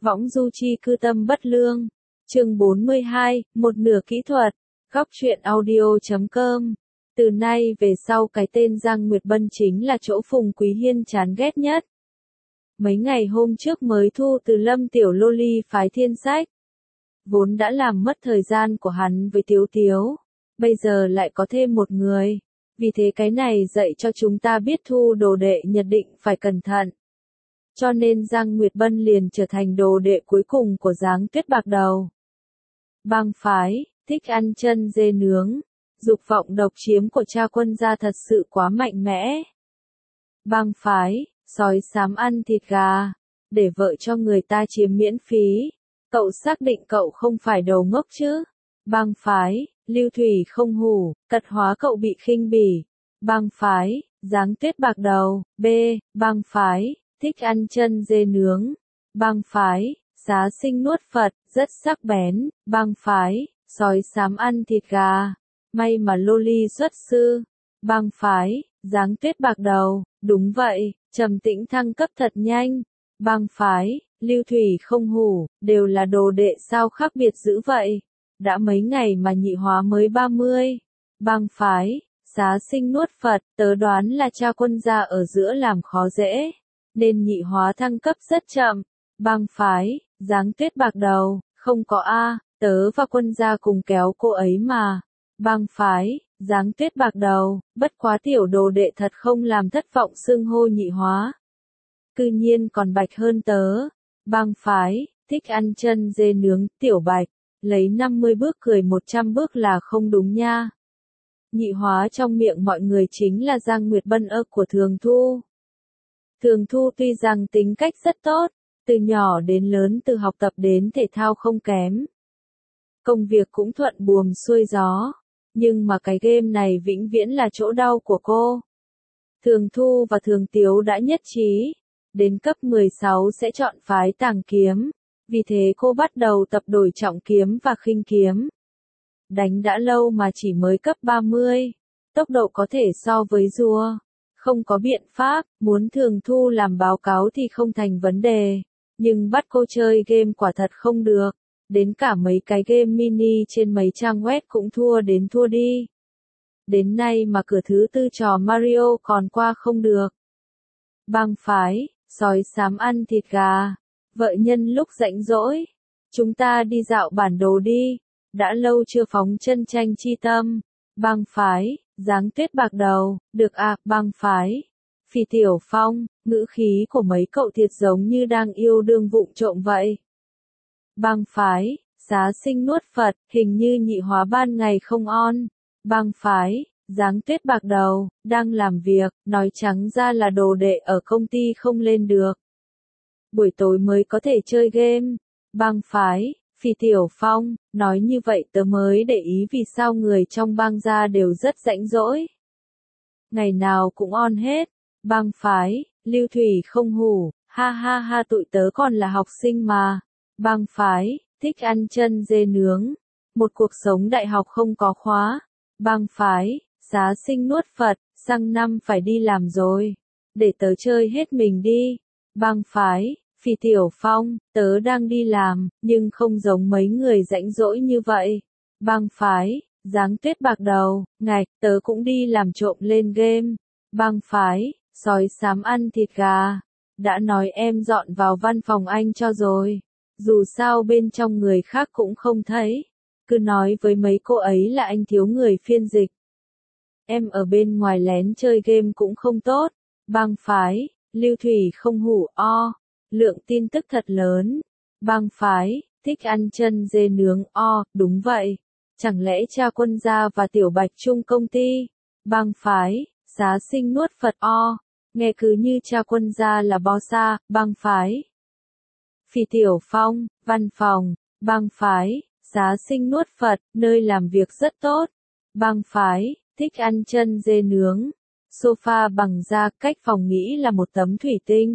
Võng du chi cư tâm bất lương. Chương 42, một nửa kỹ thuật. Góc truyện audio.com. Từ nay về sau cái tên Giang Nguyệt Bân chính là chỗ Phùng Quý Hiên chán ghét nhất. Mấy ngày hôm trước mới thu từ Lâm Tiểu Loli phái Thiên Sách. Vốn đã làm mất thời gian của hắn với Tiếu Tiếu. Bây giờ lại có thêm một người. Vì thế cái này dạy cho chúng ta biết thu đồ đệ nhất định phải cẩn thận. Cho nên Giang Nguyệt Bân liền trở thành đồ đệ cuối cùng của Giáng Tuyết Bạc Đầu. Bang phái, thích ăn chân dê nướng. Dục vọng độc chiếm của cha Quân gia thật sự quá mạnh mẽ. Bang phái, sói xám ăn thịt gà. Để vợ cho người ta chiếm miễn phí. Cậu xác định cậu không phải đầu ngốc chứ? Bang phái, lưu thủy không hủ, cật hóa cậu bị khinh bỉ. Bang phái, Giáng Tuyết Bạc Đầu. B. Bang phái, thích ăn chân dê nướng. Bang phái, xá sinh nuốt Phật, rất sắc bén. Bang phái, sói xám ăn thịt gà. May mà Loli xuất sư. Bang phái, Giáng Tuyết Bạc Đầu. Đúng vậy, trầm tĩnh thăng cấp thật nhanh. Bang phái, lưu thủy không hủ, đều là đồ đệ sao khác biệt dữ vậy. Đã mấy ngày mà nhị hóa mới 30. Bang phái, xá sinh nuốt Phật, tớ đoán là cha Quân gia ở giữa làm khó dễ. Nên nhị hóa thăng cấp rất chậm. Bang phái, Giáng Tuyết Bạc Đầu, không có a, tớ và Quân gia cùng kéo cô ấy mà. Bang phái, Giáng Tuyết Bạc Đầu, bất quá tiểu đồ đệ thật không làm thất vọng xưng hô nhị hóa. Cư nhiên còn bạch hơn tớ. Bang phái, thích ăn chân dê nướng, tiểu bạch, lấy 50 bước cười 100 bước là không đúng nha. Nhị hóa trong miệng mọi người chính là Giang Nguyệt Bân của Thường Thu. Thường Thu tuy rằng tính cách rất tốt, từ nhỏ đến lớn từ học tập đến thể thao không kém. Công việc cũng thuận buồm xuôi gió, nhưng mà cái game này vĩnh viễn là chỗ đau của cô. Thường Thu và Thường Tiếu đã nhất trí, đến cấp 16 sẽ chọn phái Tàng Kiếm, vì thế cô bắt đầu tập đổi trọng kiếm và khinh kiếm. Đánh đã lâu mà chỉ mới cấp 30, tốc độ có thể so với rùa. Không có biện pháp, muốn Thường Thu làm báo cáo thì không thành vấn đề, nhưng bắt cô chơi game quả thật không được. Đến cả mấy cái game mini trên mấy trang web cũng thua đến thua đi. Đến nay mà cửa thứ tư trò Mario còn qua không được. Bang phái, sói xám ăn thịt gà. Vợ nhân lúc rảnh rỗi, chúng ta đi dạo bản đồ đi. Đã lâu chưa phóng chân tranh chi tâm. Bang phái, Giáng Tuyết Bạc Đầu, được à, bang phái. Phỉ Tiểu Phong, ngữ khí của mấy cậu thiệt giống như đang yêu đương vụng trộm vậy. Bang phái, xá sinh nuốt Phật, hình như nhị hóa ban ngày không on. Bang phái, Giáng Tuyết Bạc Đầu, đang làm việc, nói trắng ra là đồ đệ ở công ty không lên được. Buổi tối mới có thể chơi game. Bang phái, Phỉ Tiểu Phong, nói như vậy tớ mới để ý vì sao người trong bang gia đều rất rảnh rỗi. Ngày nào cũng on hết. Bang phái, lưu thủy không hủ, ha ha ha tụi tớ còn là học sinh mà. Bang phái, thích ăn chân dê nướng. Một cuộc sống đại học không có khóa. Bang phái, xá sinh nuốt Phật, sang năm phải đi làm rồi. Để tớ chơi hết mình đi. Bang phái, Phỉ Tiểu Phong, tớ đang đi làm, nhưng không giống mấy người rảnh rỗi như vậy. Bang phái, Giáng Tuyết Bạc Đầu, ngạch, tớ cũng đi làm trộm lên game. Bang phái, sói xám ăn thịt gà. Đã nói em dọn vào văn phòng anh cho rồi. Dù sao bên trong người khác cũng không thấy. Cứ nói với mấy cô ấy là anh thiếu người phiên dịch. Em ở bên ngoài lén chơi game cũng không tốt. Bang phái, lưu thủy không hủ o. Lượng tin tức thật lớn. Bang phái, thích ăn chân dê nướng o, đúng vậy. Chẳng lẽ cha Quân gia và Tiểu Bạch chung công ty? Bang phái, xá sinh nuốt Phật o. Nghe cứ như cha Quân gia là boss à, bang phái. Phỉ Tiểu Phong, văn phòng. Bang phái, xá sinh nuốt Phật, nơi làm việc rất tốt. Bang phái, thích ăn chân dê nướng. Sofa bằng da, cách phòng nghĩ là một tấm thủy tinh.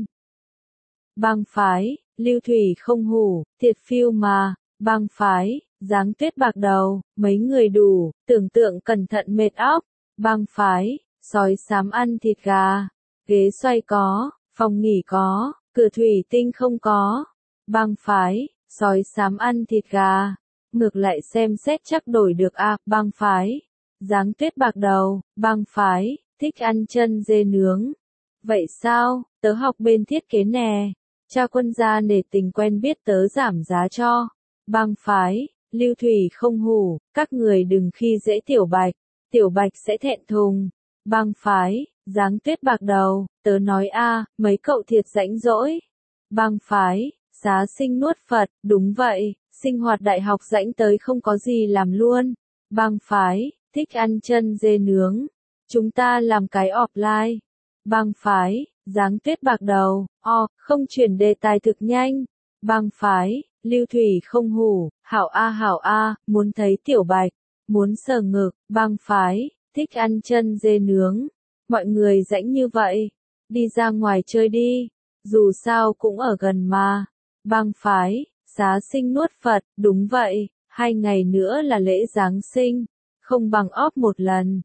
Bang phái, lưu thủy không hủ, thiệt phiêu mà. Bang phái, Giáng Tuyết Bạc Đầu, mấy người đủ, tưởng tượng cẩn thận mệt óc. Bang phái, sói xám ăn thịt gà. Ghế xoay có, phòng nghỉ có, cửa thủy tinh không có. Bang phái, sói xám ăn thịt gà. Ngược lại xem xét chắc đổi được a, bang phái. Giáng tuyết bạc đầu, bang phái, thích ăn chân dê nướng. Vậy sao, tớ học bên thiết kế nè. Cha quân gia nể tình quen biết tớ giảm giá cho. Bang phái, lưu thủy không hủ, các người đừng khi dễ tiểu bạch sẽ thẹn thùng. Bang phái, giáng tuyết bạc đầu, tớ nói a, mấy cậu thiệt rãnh rỗi. Bang phái, xá sinh nuốt Phật, đúng vậy, sinh hoạt đại học rãnh tới không có gì làm luôn. Bang phái, thích ăn chân dê nướng. Chúng ta làm cái offline. Bang phái, giáng tuyết bạc đầu, không chuyển đề tài thực nhanh. Bang phái, lưu thủy không hủ, hảo a, muốn thấy tiểu bạch, muốn sờ ngực. Bang phái, thích ăn chân dê nướng. Mọi người rãnh như vậy, đi ra ngoài chơi đi, dù sao cũng ở gần mà. Bang phái, xá sinh nuốt Phật, đúng vậy, 2 ngày nữa là lễ Giáng sinh, không bằng óp một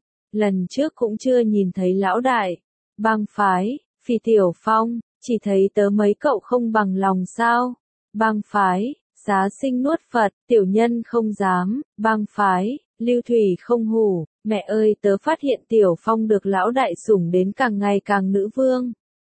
lần trước cũng chưa nhìn thấy lão đại. Bang phái, Phi Tiểu Phong, chỉ thấy tớ mấy cậu không bằng lòng sao. Bang phái, xá sinh nuốt Phật, tiểu nhân không dám. Bang phái, lưu thủy không hủ, mẹ ơi tớ phát hiện Tiểu Phong được lão đại sủng đến càng ngày càng nữ vương.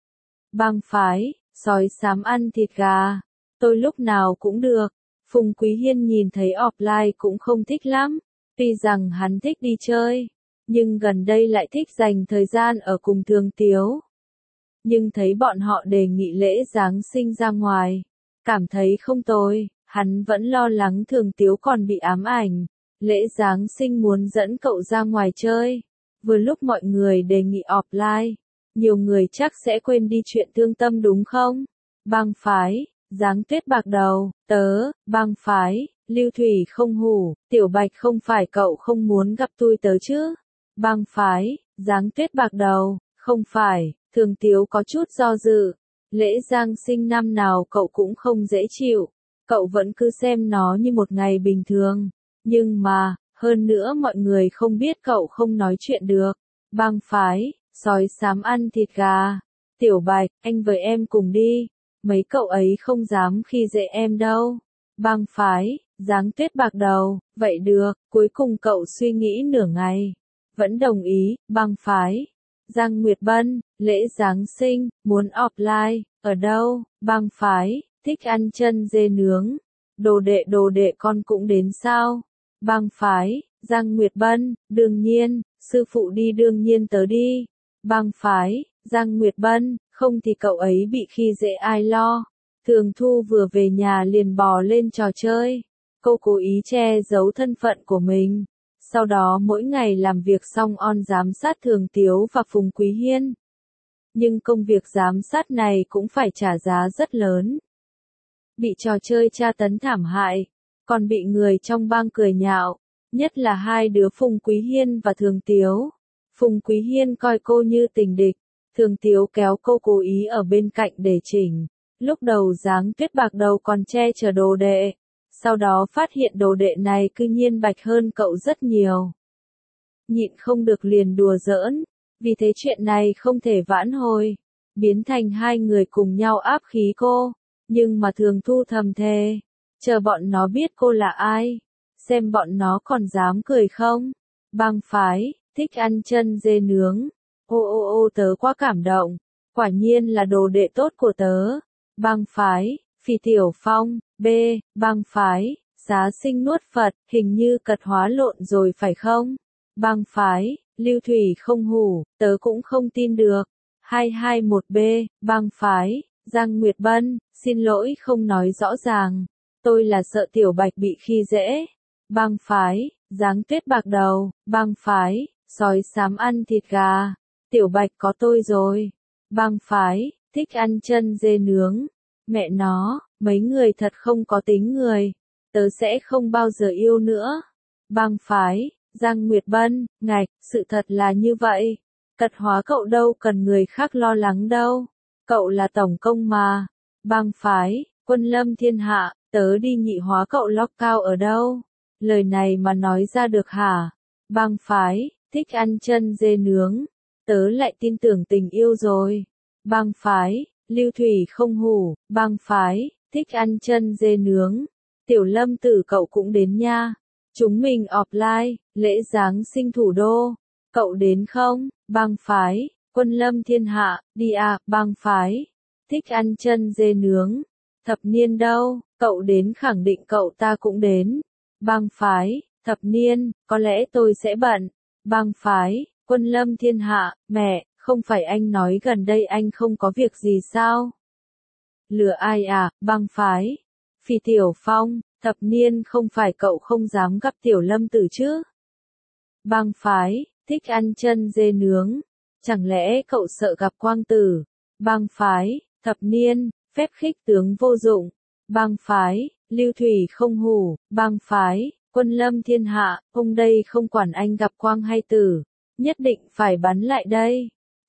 Bang phái, sói xám ăn thịt gà, tôi lúc nào cũng được. Phùng Quý Hiên nhìn thấy offline cũng không thích lắm, tuy rằng hắn thích đi chơi, nhưng gần đây lại thích dành thời gian ở cùng Thường Tiếu. Nhưng thấy bọn họ đề nghị lễ Giáng sinh ra ngoài, cảm thấy không tồi, hắn vẫn lo lắng Thường Tiếu còn bị ám ảnh. Lễ Giáng sinh muốn dẫn cậu ra ngoài chơi, vừa lúc mọi người đề nghị offline, nhiều người chắc sẽ quên đi chuyện thương tâm đúng không? Bang phái, giáng tuyết bạc đầu, tớ, bang phái, lưu thủy không hủ, tiểu bạch không phải cậu không muốn gặp tôi tớ chứ? Bang phái, giáng tuyết bạc đầu, không phải, Thường Tiếu có chút do dự. Lễ Giáng sinh năm nào cậu cũng không dễ chịu, cậu vẫn cứ xem nó như một ngày bình thường. Nhưng mà, hơn nữa mọi người không biết cậu không nói chuyện được. Bang phái, sói xám ăn thịt gà. Tiểu Bạch, anh với em cùng đi. Mấy cậu ấy không dám khi dễ em đâu. Bang phái, giáng tuyết bạc đầu. Vậy được, cuối cùng cậu suy nghĩ nửa ngày. Vẫn đồng ý, bang phái. Giang Nguyệt Bân, lễ Giáng sinh, muốn offline, ở đâu? Bang phái, thích ăn chân dê nướng. Đồ đệ con cũng đến sao? Bang phái, Giang Nguyệt Bân, đương nhiên, sư phụ đi đương nhiên tớ đi. Bang phái, Giang Nguyệt Bân, không thì cậu ấy bị khi dễ ai lo. Thường Thu vừa về nhà liền bò lên trò chơi. Cô cố ý che giấu thân phận của mình. Sau đó mỗi ngày làm việc xong giám sát Thường Tiếu và Phùng Quý Hiên. Nhưng công việc giám sát này cũng phải trả giá rất lớn. Bị trò chơi tra tấn thảm hại, còn bị người trong bang cười nhạo, nhất là hai đứa Phùng Quý Hiên và Thường Tiếu. Phùng Quý Hiên coi cô như tình địch, Thường Tiếu kéo cô cố ý ở bên cạnh để chỉnh. Lúc đầu giáng tuyết bạc đầu còn che chở đồ đệ, sau đó phát hiện đồ đệ này cư nhiên bạch hơn cậu rất nhiều. Nhịn không được liền đùa giỡn, vì thế chuyện này không thể vãn hồi, biến thành hai người cùng nhau áp khí cô. Nhưng mà Thường Thu thầm thề, chờ bọn nó biết cô là ai, xem bọn nó còn dám cười không. Bang phái, thích ăn chân dê nướng. Ô tớ quá cảm động, quả nhiên là đồ đệ tốt của tớ. Bang phái, Phi Tiểu Phong, bang phái, xá sinh nuốt Phật, hình như cật hóa lộn rồi phải không? Bang phái, lưu thủy không hủ, tớ cũng không tin được. 221B, bang phái, Giang Nguyệt Bân, xin lỗi không nói rõ ràng. Tôi là sợ Tiểu Bạch bị khi dễ. Bang phái, giáng tuyết bạc đầu. Bang phái, sói xám ăn thịt gà. Tiểu Bạch có tôi rồi. Bang phái, thích ăn chân dê nướng. Mẹ nó, mấy người thật không có tính người. Tớ sẽ không bao giờ yêu nữa. Bang phái, Giang Nguyệt Bân, ngạch, sự thật là như vậy. Cật hóa cậu đâu cần người khác lo lắng đâu. Cậu là tổng công mà. Bang phái, Quân Lâm thiên hạ, tớ đi nhị hóa cậu lóc cao ở đâu? Lời này mà nói ra được hả? Bang phái, thích ăn chân dê nướng. Tớ lại tin tưởng tình yêu rồi. Bang phái, lưu thủy không hủ. Bang phái, thích ăn chân dê nướng. Tiểu Lâm Tử cậu cũng đến nha. Chúng mình offline, lễ Giáng sinh thủ đô. Cậu đến không? Bang phái, quân lâm thiên hạ, đi à, bang phái. Thích ăn chân dê nướng. Thập niên đâu, cậu đến khẳng định cậu ta cũng đến. Bang phái, thập niên, có lẽ tôi sẽ bận. Bang phái, quân lâm thiên hạ, mẹ, không phải anh nói gần đây anh không có việc gì sao? Lừa ai à, bang phái. Phỉ Tiểu Phong, thập niên không phải cậu không dám gặp Tiểu Lâm Tử chứ? Bang phái, thích ăn chân dê nướng. Chẳng lẽ cậu sợ gặp Quang Tử? Bang phái, thập niên, phép khích tướng vô dụng. Bang phái, lưu thủy không hủ. Bang phái, quân lâm thiên hạ, hôm đây không quản anh gặp Quang hay Tử. Nhất định phải bắn lại đây.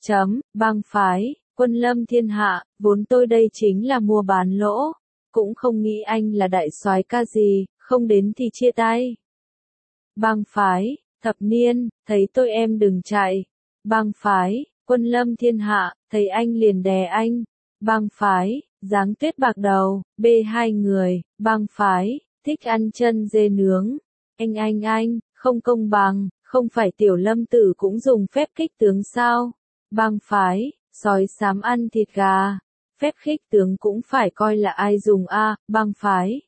Bang phái, quân lâm thiên hạ, vốn tôi đây chính là mua bán lỗ. Cũng không nghĩ anh là đại soái ca gì, không đến thì chia tay. Bang phái, thập niên, thấy tôi em đừng chạy. Bang phái, quân lâm thiên hạ, thấy anh liền đè anh. Bang phái, Giáng Tuyết bạc đầu, hai người. Bang phái, thích ăn chân dê nướng. Anh, không công bằng, không phải Tiểu Lâm Tử cũng dùng phép khích tướng sao? Bang phái, sói xám ăn thịt gà. Phép khích tướng cũng phải coi là ai dùng a, bang phái.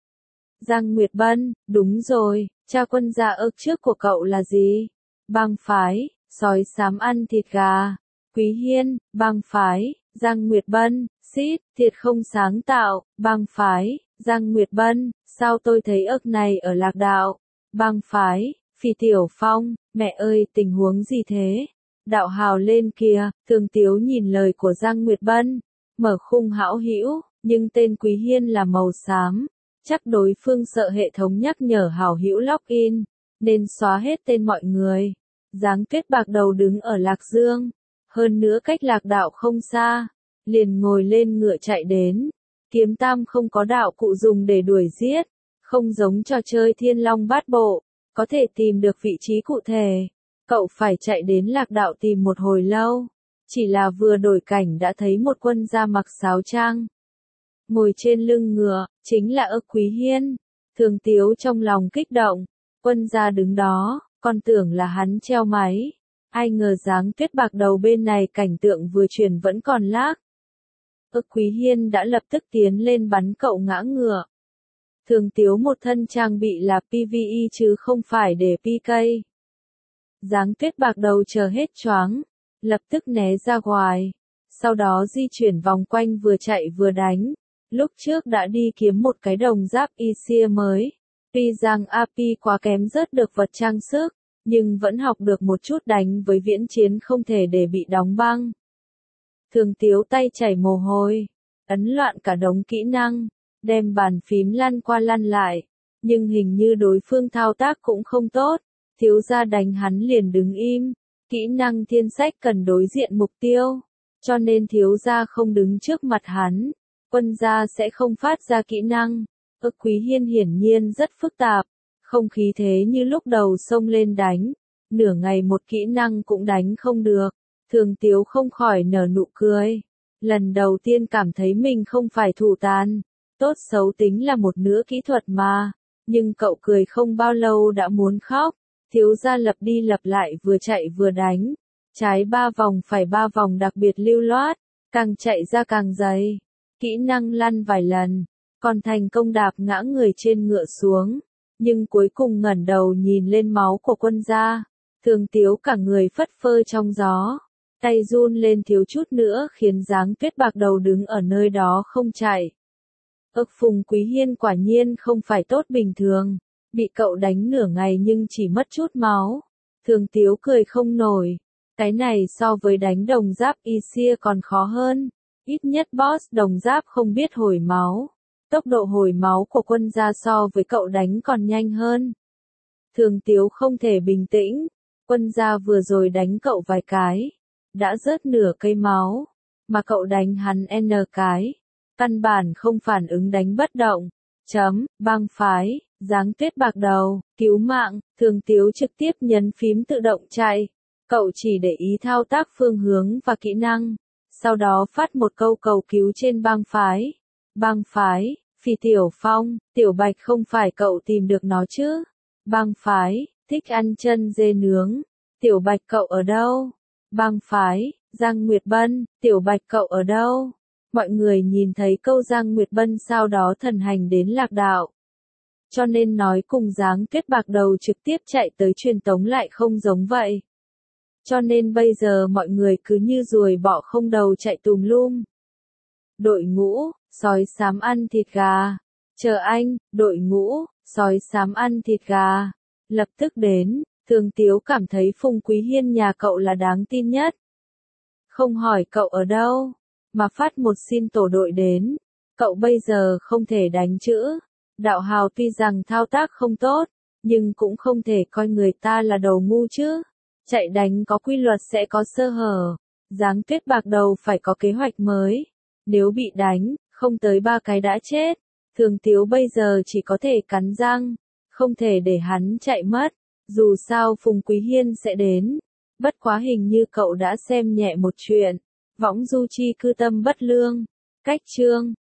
Giang Nguyệt Bân, đúng rồi, cha quân gia ước trước của cậu là gì? Bang phái, sói xám ăn thịt gà. Quý Hiên, bang phái, Giang Nguyệt Bân, xít, thiệt không sáng tạo. Bang phái, Giang Nguyệt Bân, sao tôi thấy ước này ở lạc đạo? Bang phái, Phỉ Tiểu Phong, mẹ ơi tình huống gì thế? Đạo hào lên kìa. Thường Tiếu nhìn lời của Giang Nguyệt Bân, mở khung hão hữu, nhưng tên Quý Hiên là màu xám. Chắc đối phương sợ hệ thống nhắc nhở hảo hữu login, nên xóa hết tên mọi người. Giáng Tuyết bạc đầu đứng ở Lạc Dương, hơn nữa cách lạc đạo không xa, liền ngồi lên ngựa chạy đến. Kiếm Tam không có đạo cụ dùng để đuổi giết, không giống trò chơi Thiên Long Bát Bộ, có thể tìm được vị trí cụ thể. Cậu phải chạy đến lạc đạo tìm một hồi lâu, chỉ là vừa đổi cảnh đã thấy một quân gia mặc sáo trang. Ngồi trên lưng ngựa, chính là ức Quý Hiên. Thường Tiếu trong lòng kích động, quân gia đứng đó, còn tưởng là hắn treo máy. Ai ngờ Giáng Tuyết bạc đầu bên này cảnh tượng vừa chuyển vẫn còn lag. Ức Quý Hiên đã lập tức tiến lên bắn cậu ngã ngựa. Thường Tiếu một thân trang bị là PvE chứ không phải để PK. Giáng Tuyết bạc đầu chờ hết choáng, lập tức né ra ngoài, sau đó di chuyển vòng quanh vừa chạy vừa đánh. Lúc trước đã đi kiếm một cái đồng giáp Isia mới. Tuy rằng AP quá kém rớt được vật trang sức, nhưng vẫn học được một chút đánh với viễn chiến không thể để bị đóng băng. Thường Tiếu tay chảy mồ hôi, ấn loạn cả đống kỹ năng, đem bàn phím lăn qua lăn lại, nhưng hình như đối phương thao tác cũng không tốt. Thiếu gia đánh hắn liền đứng im. Kỹ năng thiên sách cần đối diện mục tiêu, cho nên thiếu gia không đứng trước mặt hắn. Quân gia sẽ không phát ra kỹ năng. Ức Quý Hiên hiển nhiên rất phức tạp, không khí thế như lúc đầu xông lên đánh. Nửa ngày một kỹ năng cũng đánh không được. Thường Tiếu không khỏi nở nụ cười. Lần đầu tiên cảm thấy mình không phải thủ tàn. Tốt xấu tính là một nửa kỹ thuật mà. Nhưng cậu cười không bao lâu đã muốn khóc. Thiếu gia lập đi lập lại vừa chạy vừa đánh. Trái 3 vòng phải 3 vòng đặc biệt lưu loát. Càng chạy ra càng dày. Kỹ năng lăn vài lần. Còn thành công đạp ngã người trên ngựa xuống. Nhưng cuối cùng ngẩng đầu nhìn lên máu của quân gia. Thường Tiếu cả người phất phơ trong gió. Tay run lên thiếu chút nữa khiến Giáng Tuyết bạc đầu đứng ở nơi đó không chạy. Ức Phùng Quý Hiên quả nhiên không phải tốt bình thường. Bị cậu đánh nửa ngày nhưng chỉ mất chút máu. Thường Tiếu cười không nổi. Cái này so với đánh đồng giáp Isia còn khó hơn. Ít nhất boss đồng giáp không biết hồi máu. Tốc độ hồi máu của quân gia so với cậu đánh còn nhanh hơn. Thường Tiếu không thể bình tĩnh. Quân gia vừa rồi đánh cậu vài cái. Đã rớt nửa cây máu. Mà cậu đánh hắn N cái. Căn bản không phản ứng đánh bất động. Bang phái, Giáng Tuyết bạc đầu, cứu mạng. Thường Tiếu trực tiếp nhấn phím tự động chạy. Cậu chỉ để ý thao tác phương hướng và kỹ năng. Sau đó phát một câu cầu cứu trên bang phái. Bang phái, Phi Tiểu Phong, Tiểu Bạch không phải cậu tìm được nó chứ? Bang phái, thích ăn chân dê nướng. Tiểu Bạch cậu ở đâu? Bang phái, Giang Nguyệt Bân, Tiểu Bạch cậu ở đâu? Mọi người nhìn thấy câu Giang Nguyệt Bân sau đó thần hành đến lạc đạo. Cho nên nói cùng Giáng Tuyết bạc đầu trực tiếp chạy tới truyền tống lại không giống vậy. Cho nên bây giờ mọi người cứ như ruồi bọ không đầu chạy tùm lum. Đội ngũ, sói xám ăn thịt gà. Chờ anh, đội ngũ, sói xám ăn thịt gà. Lập tức đến, Thường Tiếu cảm thấy Phùng Quý Hiên nhà cậu là đáng tin nhất. Không hỏi cậu ở đâu, mà phát một xin tổ đội đến. Cậu bây giờ không thể đánh chữ. Đạo hào tuy rằng thao tác không tốt, nhưng cũng không thể coi người ta là đầu ngu chứ. Chạy đánh có quy luật sẽ có sơ hở. Giáng Tuyết bạc đầu phải có kế hoạch mới. Nếu bị đánh, không tới 3 cái đã chết. Thường Tiếu bây giờ chỉ có thể cắn răng, không thể để hắn chạy mất. Dù sao Phùng Quý Hiên sẽ đến. Bất quá hình như cậu đã xem nhẹ một chuyện. Võng du chi cư tâm bất lương. Cách chương